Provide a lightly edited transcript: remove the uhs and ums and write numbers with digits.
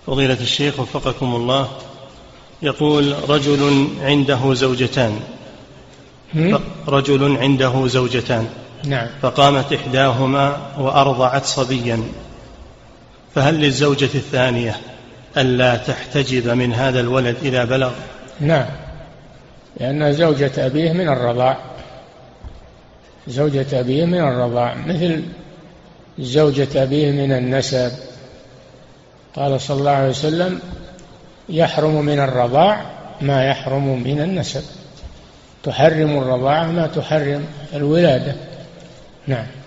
فضيلة الشيخ وفقكم الله، يقول رجل عنده زوجتان نعم. فقامت إحداهما وأرضعت صبيا، فهل للزوجة الثانية ألا تحتجب من هذا الولد إذا بلغ؟ نعم، لأن زوجة أبيه من الرضاع، زوجة أبيه من الرضاع مثل زوجة أبيه من النسب. قال صلى الله عليه وسلم: يحرم من الرضاع ما يحرم من النسب، تحرم الرضاعة ما تحرم الولادة. نعم.